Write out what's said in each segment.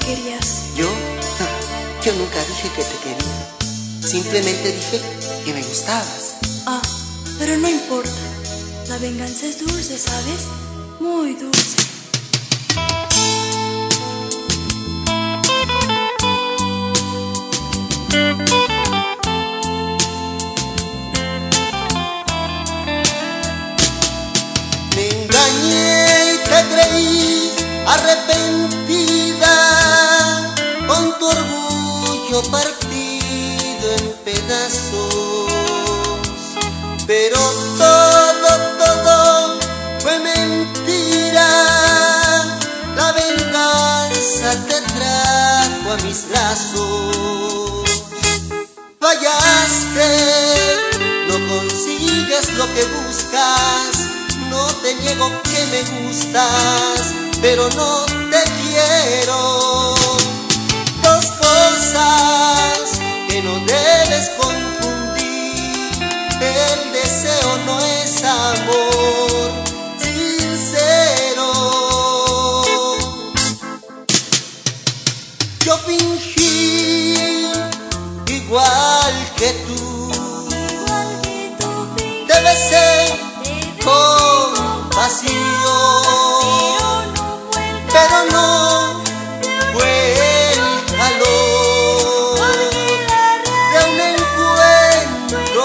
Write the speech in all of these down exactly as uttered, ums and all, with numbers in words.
querías. ¿Yo? Yo nunca dije que te quería. Simplemente dije que me gustabas. Ah, pero no importa. La venganza es dulce, ¿sabes? Muy dulce. Me engañé y te creí arrepentida, con tu orgullo partido en pedazos. Pero todo, todo fue mentira. La venganza te trajo a mis brazos. Fallaste, no consigues lo que buscas. No te niego que me gustas, pero no te quiero. Dos cosas que no debes confundir. El deseo no es amor sincero. Yo fingí igual que tú. Te besé con pasión, pero no fue el calor de un encuentro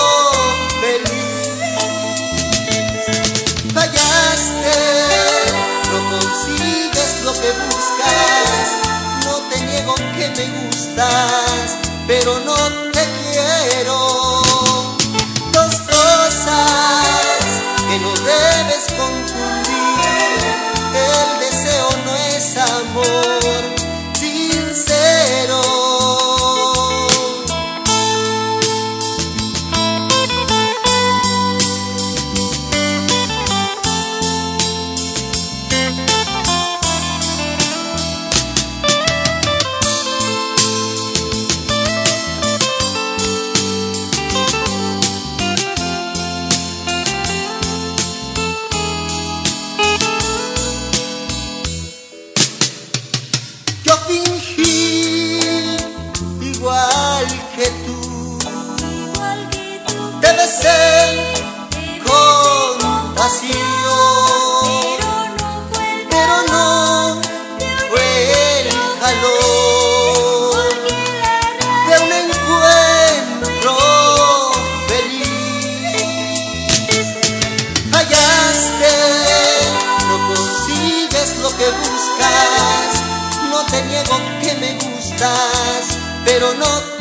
feliz. Fallaste, no consigues lo que buscas. No te niego que me gustas, pero no te quiero. Dos cosas que no debes confundir. El deseo no es amor sincero. Yo fingí igual que tú. Te besé con pasión, pero no fue el calor de un encuentro feliz. Fallaste, no consigues lo que buscas. No te niego que me gustas, pero no